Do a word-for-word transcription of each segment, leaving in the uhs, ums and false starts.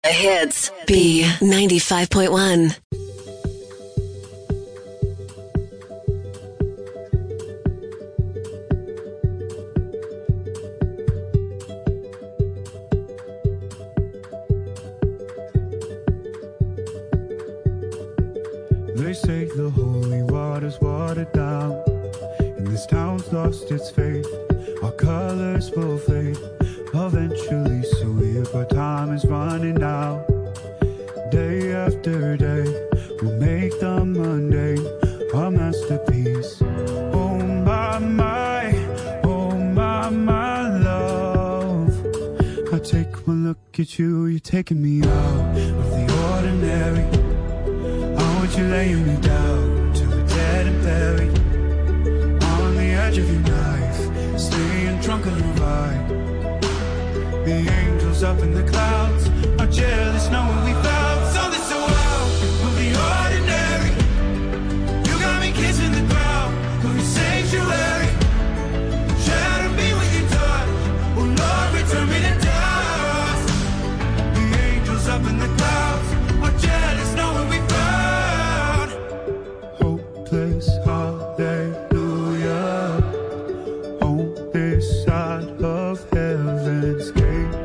Hits B ninety-five point one. They say the holy water's watered down, and this town's lost its faith. Our colors will fade eventually, so weird, but time is running out. Day after day, we'll make the mundane a masterpiece. Oh my, my, oh my, my love. I take one look at you, you're taking me out of the ordinary. I want you laying me down till we're dead and buried, on the edge of your knife, staying drunk on your ride. The angels up in the clouds are jealous knowing we found something so out of the ordinary. You got me kissing the ground of your sanctuary. Shadow me with your touch, oh Lord, return me to dust. The angels up in the clouds are jealous knowing we found hopeless hallelujah on this side of heaven's gate.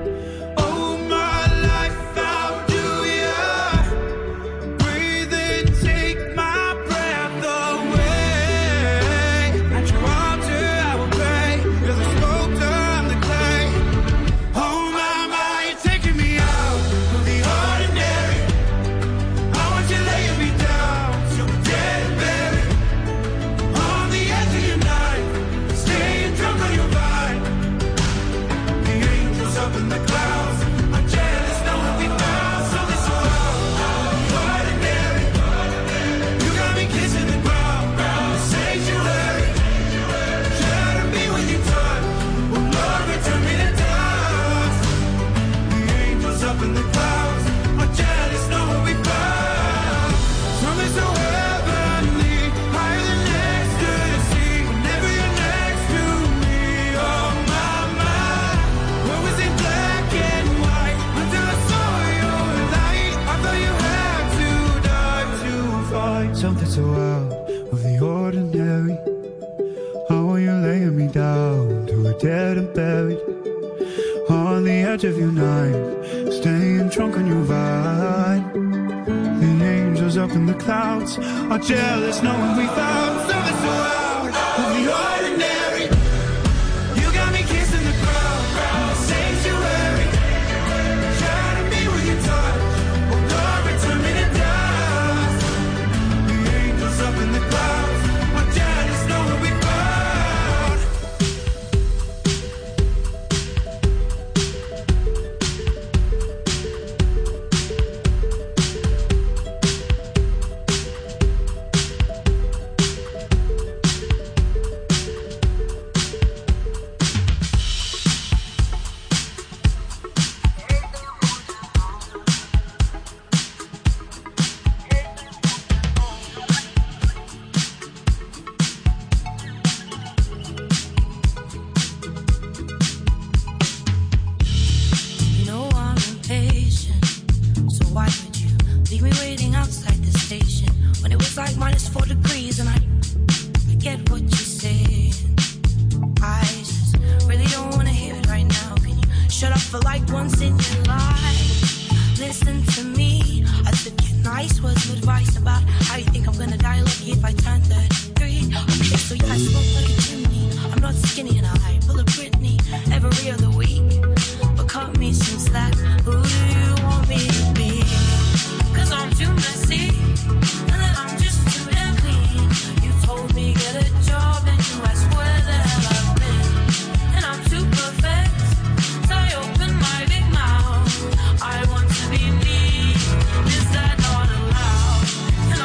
Something so out of the ordinary. How are you laying me down till we're dead and buried, on the edge of your knife, staying drunk on your ride. The angels up in the clouds are jealous knowing we found something so out of the ordinary. You got me kissing the ground, the sanctuary. Shadow me with your touch, oh Lord, return me to dust. The angels up in the clouds are jealous knowing we found. I want to be me. Is that not allowed?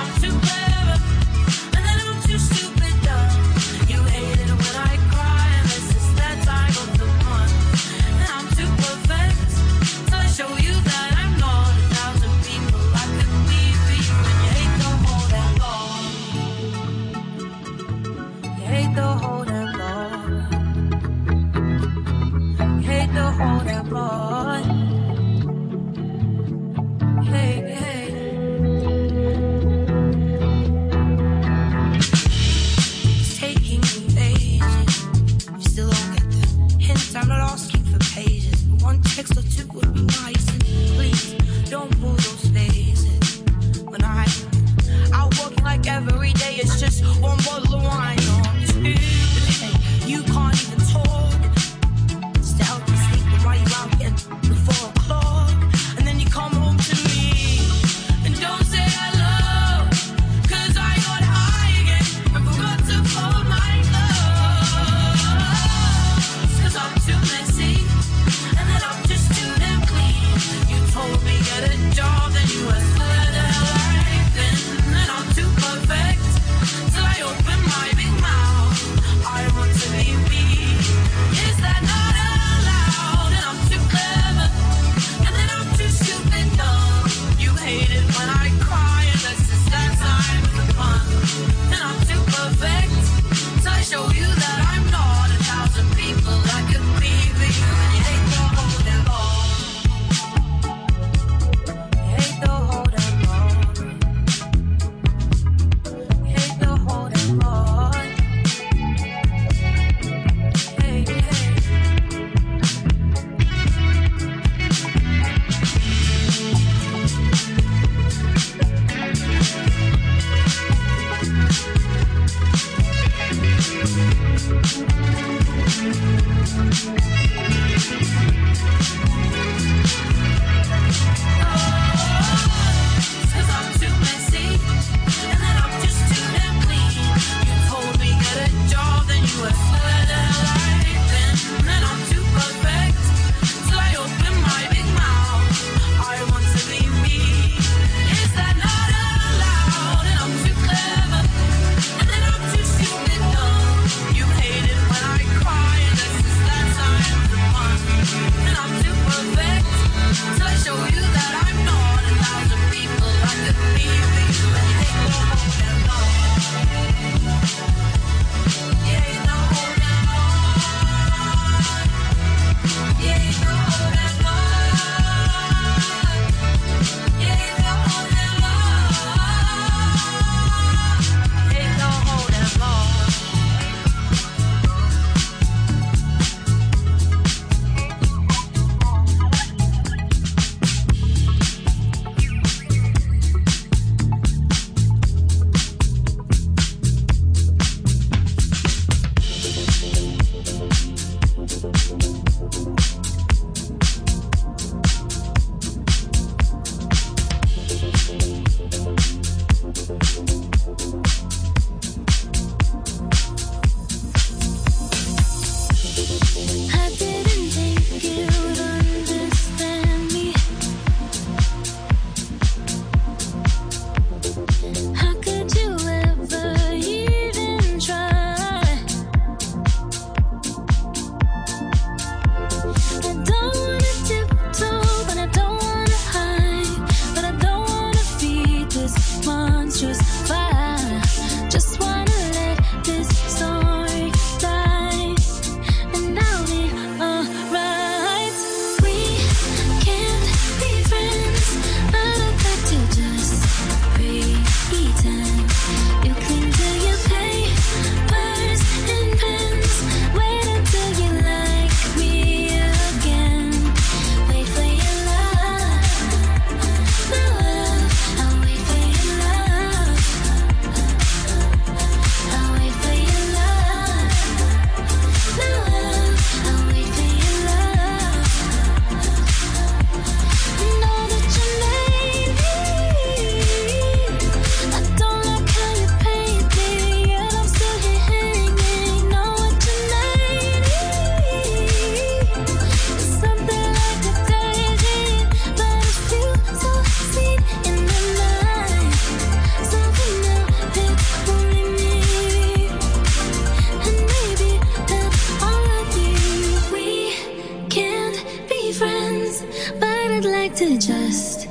to just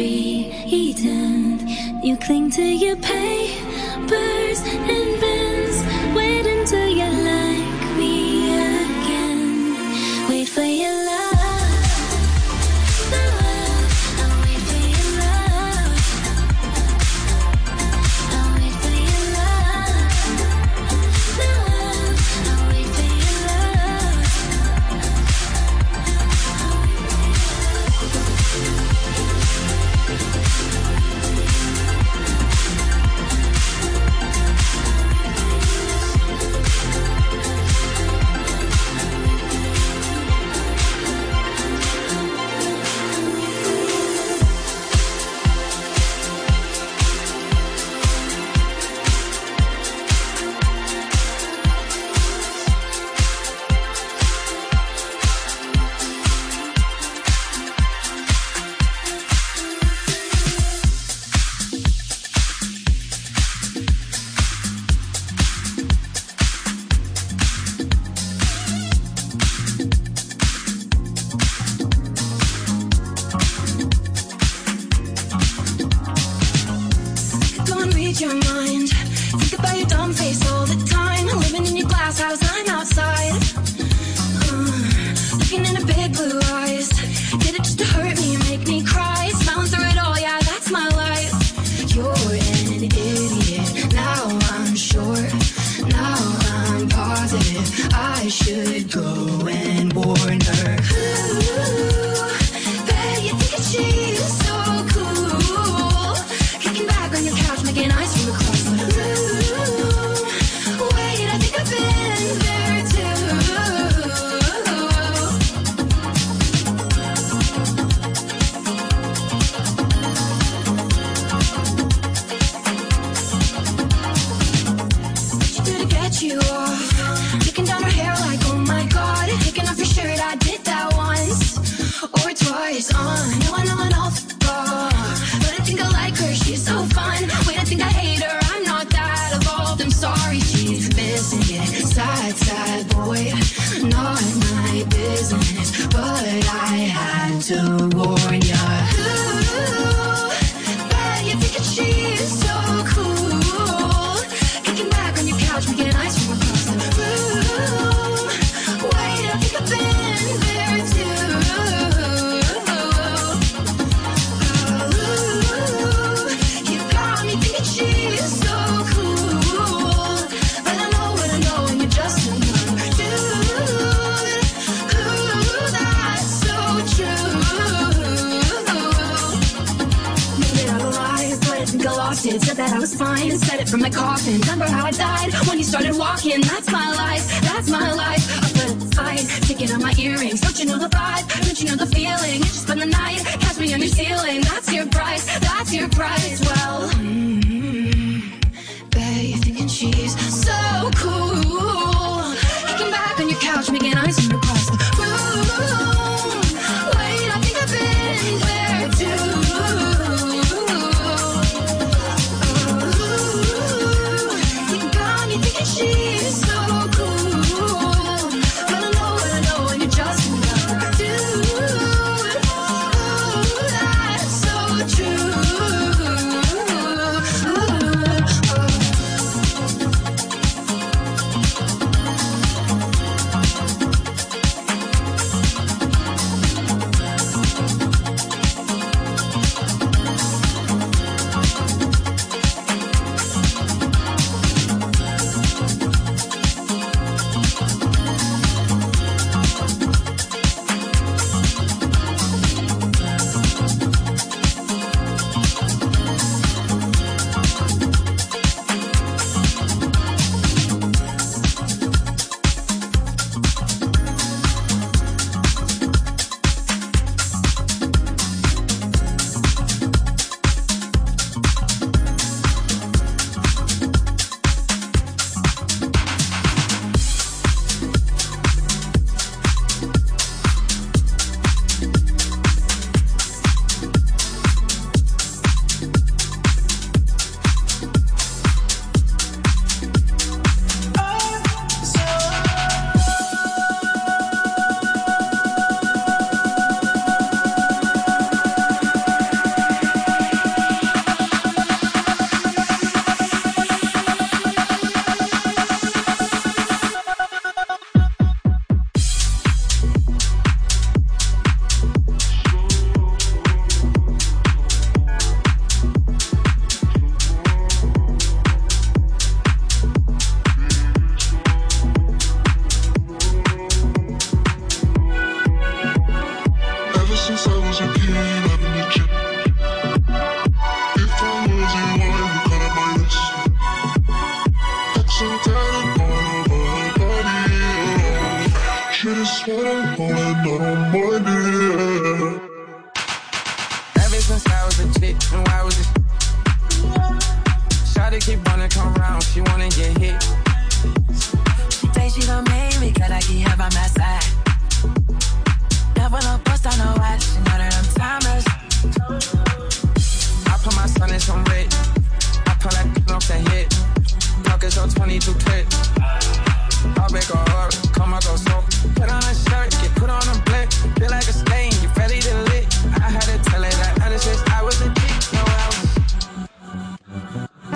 pretend you cling to your papers and pens. Wait until you like me again. Wait for your love. your mind. Think about your dumb face all the time. Living in your glass house, I'm outside. Uh, looking into big blue eyes. Did it just to hurt me and make me cry? Smiling through it all, yeah, that's my life. You're an idiot, now I'm sure. Now I'm positive I should go and warn her. Ooh, bet you think she's so cool. Kicking back on your couch, making ice from across the room. Wait, I think I've been there you off, taking down her hair like, oh my god, taking off your shirt, I did that once or twice. Uh, no, I know I know, but I think I like her, she's so fun. Wait, I think I hate her, I'm not that evolved. I'm sorry, she's missing it. Sad, sad boy, not my business, but I had to warn ya. Ooh, bet you think she's so cool. Kicking back on your couch, making ice from across the room. Wait, I think I've been there too. Ooh, you got me thinking she's so cool, but I know what I know, and you're just another dude. Ooh, that's so true. Made it out alive, but I think I lost it. Said that I was fine and said it from my coffin. Remember how I died when you started walking? That's my life, that's my life. Up inside, taking out my earrings. Don't you know the vibe? Don't you know the feeling? You just spend the night, catch me on your ceiling. That's your price, that's your price. Well, mm-hmm. Bet you're thinking she's so cool. Kicking back on your couch, making ice from across the room. Wait, I think I've been there too. She's so cool, but I know what I know, and you're just another dude. Ooh, that's so true.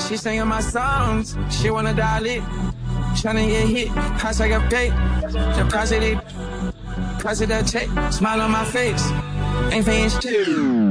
She singing my songs, she wanna dial it. Tryna get hit, price like a pay. The price of it, price of that check. Smile on my face, ain't paying shit.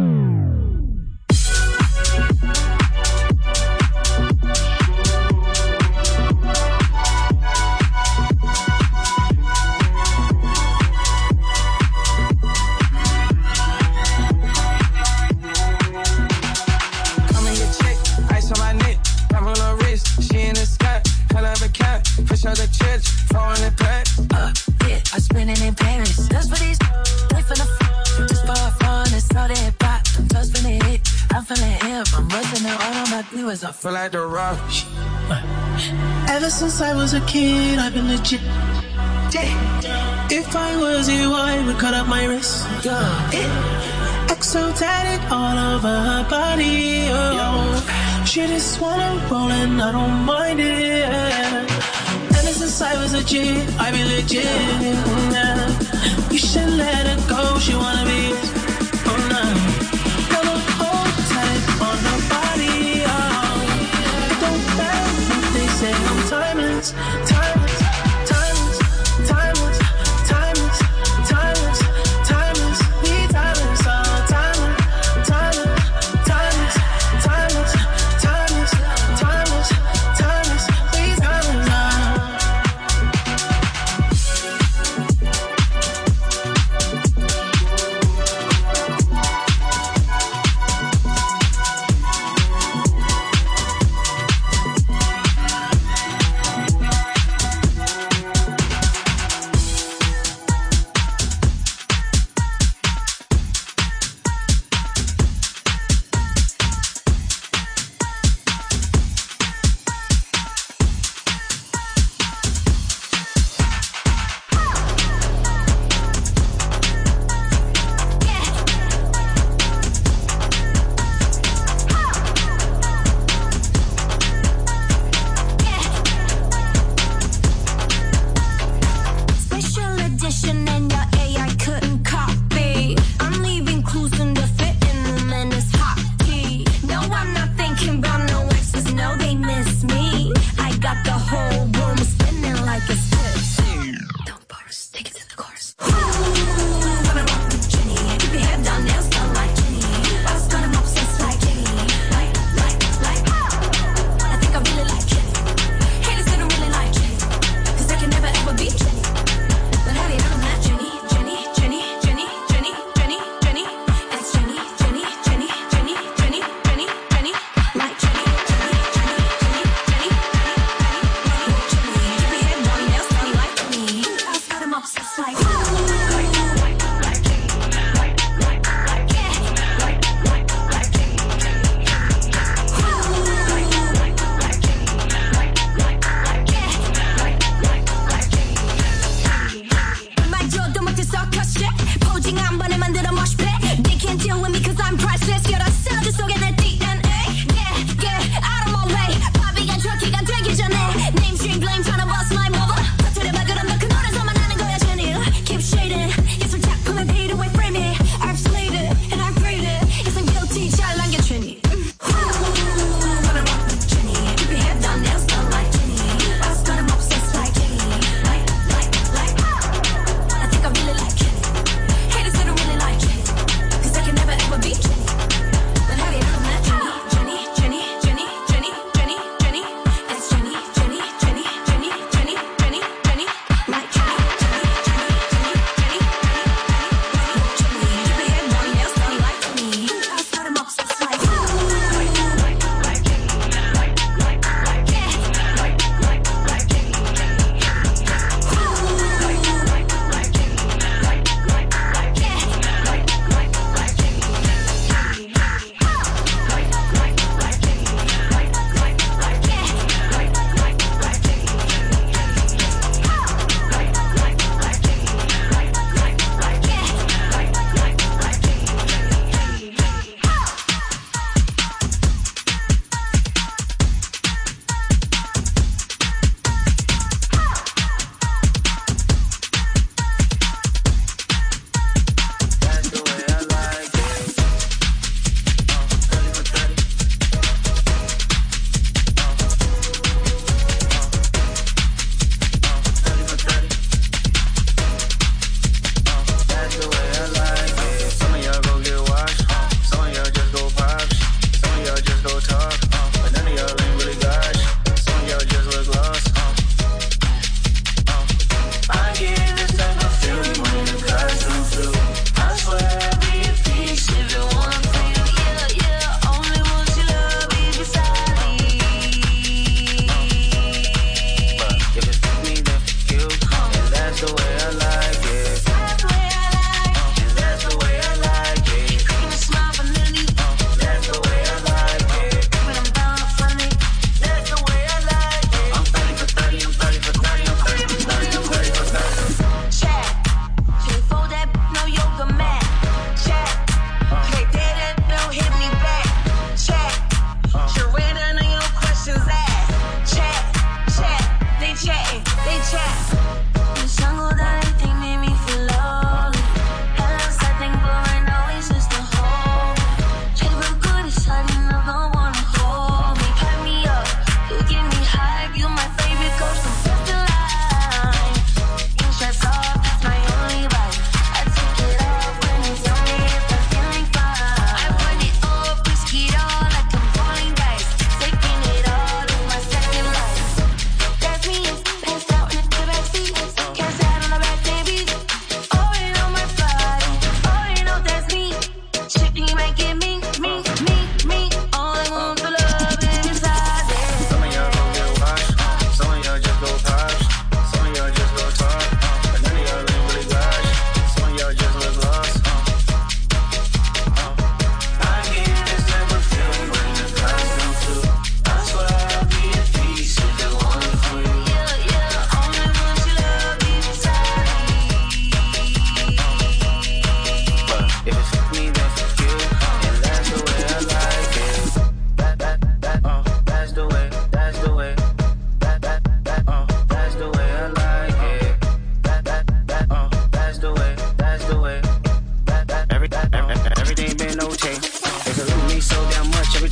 The church, throwing it back. Uh, yeah, I spend it in Paris. Just for these, wait for the f- just for fun. It's all that pop. I'm just feeling it. I'm feeling hip. I'm busting it all on my viewers. I feel like the rush. Ever since I was a kid, I've been legit. Yeah. If I was you, I would cut up my wrist. Yeah. Exo tatted all over her body. Oh. She just wanna roll and I don't mind it. Since I was a G, I be legit. Yeah. You should let her go, she wanna be. Oh no, got a hold tight on her body. Oh, it don't matter what they say, I'm timeless, timeless, timeless, timeless, timeless, timeless, timeless, we timeless, oh timeless, timeless, timeless, timeless, timeless, timeless, timeless, we timeless, oh.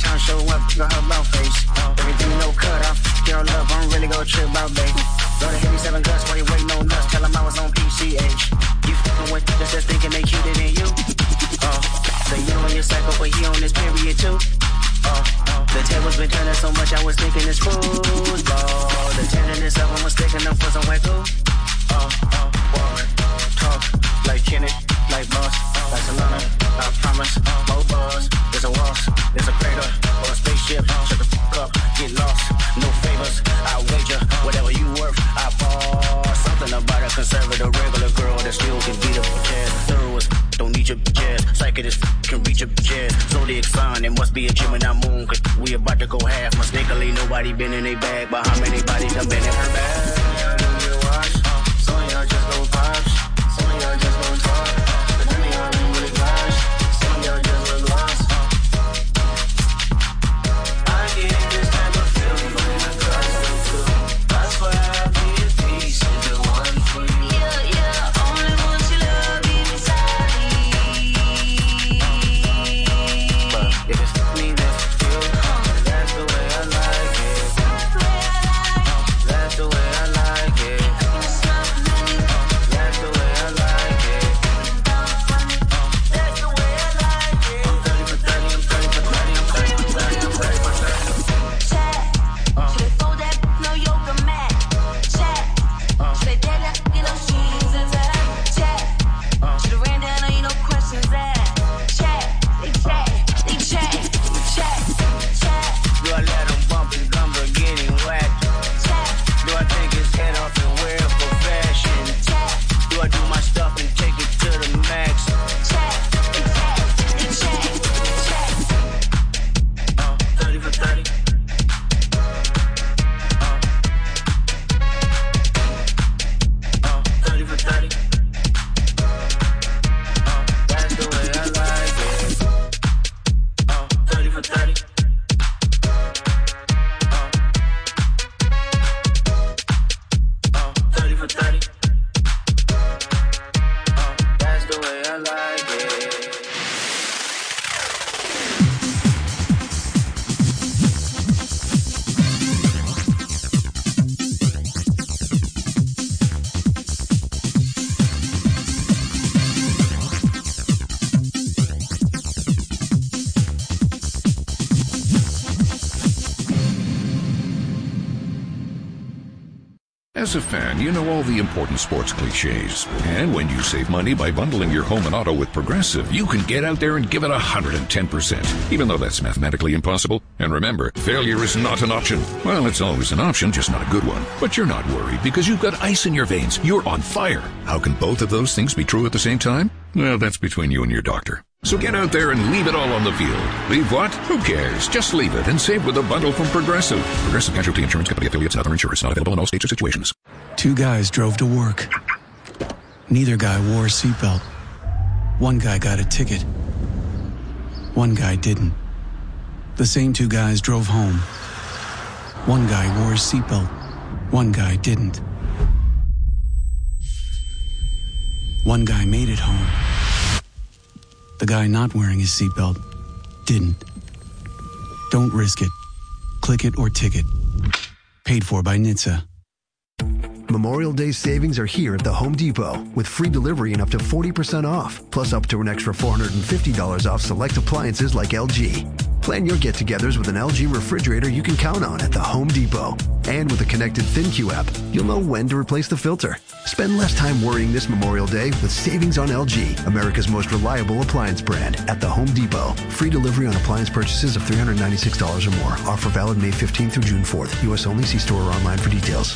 time show up, got her about face. Everything no cut off, girl love, I don't really go trip about babe. Go to hit me seven guts while you waiting on nuts. Tell them I was on P C H. You fucking with just, just thinking they cuter than you. Oh, so you on your cycle, but he on this period too. Oh, oh, the tables been turning so much, I was thinking it's football. The tenderness of them was sticking up for some wet glue. Oh, oh, walk, talk, like Kenny, like Boss, like Solana. I promise, more buzz. There's a waltz, there's a crater, or a spaceship. Shut the fuck up, get lost. No favors, I wager. Whatever you worth, I fall. Something about a conservative, regular girl that still can beat up a jazz. Thorough as don't need your jazz. Psychic as can reach your jazz. Zodiac sign, it must be a Gemini moon. Cause we about to go half. Mistakenly, nobody been in a bag. But how many bodies done been in her bag? Some of y'all don't get washed. Some of y'all just go pops. Some of y'all just go talk. But none of y'all ain't really gosh. Some of y'all just look lost. I get this type of feeling when I cross the two. That's why I be a piece of the one for you. Yeah, yeah, only want your love inside me. But if it's me, that's you. That's the way I like it. That's the way I like it. That's the way I like it. That's the way I like it. I'm thirty for thirty, I'm thirty for thirty, I'm thirty for thirty, I'm thirty for thirty. Check. Should they fold that no yoga mat? Check. Should they tell that you know shoes and that? Check. Should have ran down on you no questions asked. Check. They check. They check. Check. Check. Do I let him bump his gumbo getting whacked? Check. Do I take his head off and wear it for fashion? Check. Do I do my stuff and take it to the max? Check. They check. They check. Check. Uh, thirty for thirty. Uh, uh, thirty for thirty. Uh, that's the way I like it. Uh, thirty for thirty. Uh, uh, thirty for thirty. Uh, that's the way I like it. As a fan, you know all the important sports cliches. And when you save money by bundling your home and auto with Progressive, you can get out there and give it one hundred ten percent, even though that's mathematically impossible. And remember, failure is not an option. Well, it's always an option, just not a good one. But you're not worried because you've got ice in your veins. You're on fire. How can both of those things be true at the same time? Well, that's between you and your doctor. So get out there and leave it all on the field. Leave what? Who cares? Just leave it and save with a bundle from Progressive. Progressive Casualty Insurance Company affiliates and other insurers. Not available in all states or situations. Two guys drove to work. Neither guy wore a seatbelt. One guy got a ticket. One guy didn't. The same two guys drove home. One guy wore a seatbelt. One guy didn't. One guy made it home. The guy not wearing his seatbelt didn't. Don't risk it. Click it or ticket. Paid for by N H T S A. Memorial Day savings are here at the Home Depot with free delivery and up to forty percent off, plus up to an extra four hundred fifty dollars off select appliances like L G. Plan your get-togethers with an L G refrigerator you can count on at the Home Depot. And with a connected ThinQ app, you'll know when to replace the filter. Spend less time worrying this Memorial Day with savings on L G, America's most reliable appliance brand, at the Home Depot. Free delivery on appliance purchases of three hundred ninety-six dollars or more. Offer valid May fifteenth through June fourth. U S only. See store or online for details.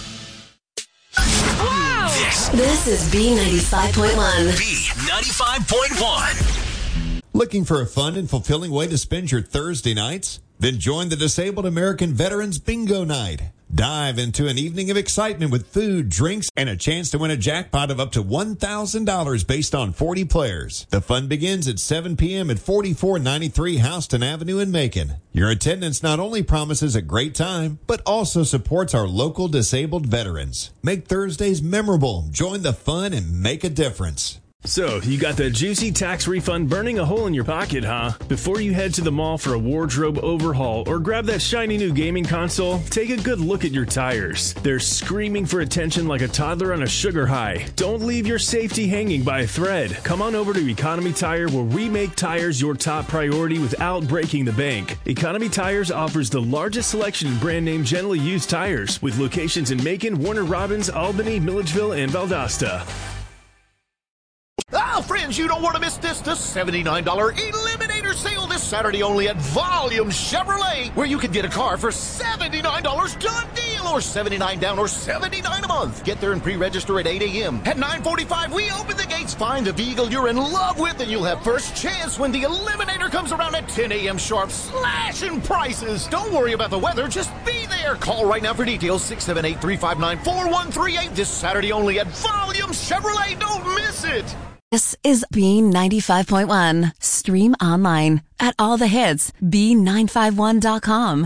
Wow! This, this is B ninety-five point one. B ninety-five point one. Looking for a fun and fulfilling way to spend your Thursday nights? Then join the Disabled American Veterans Bingo Night. Dive into an evening of excitement with food, drinks, and a chance to win a jackpot of up to one thousand dollars based on forty players. The fun begins at seven p.m. at forty-four ninety-three Houston Avenue in Macon. Your attendance not only promises a great time, but also supports our local disabled veterans. Make Thursdays memorable, join the fun, and make a difference. So, you got the juicy tax refund burning a hole in your pocket, huh? Before you head to the mall for a wardrobe overhaul or grab that shiny new gaming console, take a good look at your tires. They're screaming for attention like a toddler on a sugar high. Don't leave your safety hanging by a thread. Come on over to Economy Tire, where we make tires your top priority without breaking the bank. Economy Tires offers the largest selection of brand name generally used tires, with locations in Macon, Warner Robins, Albany, Milledgeville, and Valdosta. Ah, friends, you don't want to miss this. The seventy-nine dollars Eliminator Sale this Saturday only at Volume Chevrolet, where you can get a car for seventy-nine dollars. Done deal, or seventy-nine down, or seventy-nine a month. Get there and pre-register at eight a.m. At nine forty-five, we open the gates. Find the vehicle you're in love with, and you'll have first chance when the Eliminator comes around at ten a.m. sharp, slashing prices. Don't worry about the weather. Just be there. Call right now for details. six seven eight, three five nine, four one three eight. This Saturday only at Volume Chevrolet. Don't miss it. This is B ninety-five point one. Stream online at all the hits, B nine five one dot com.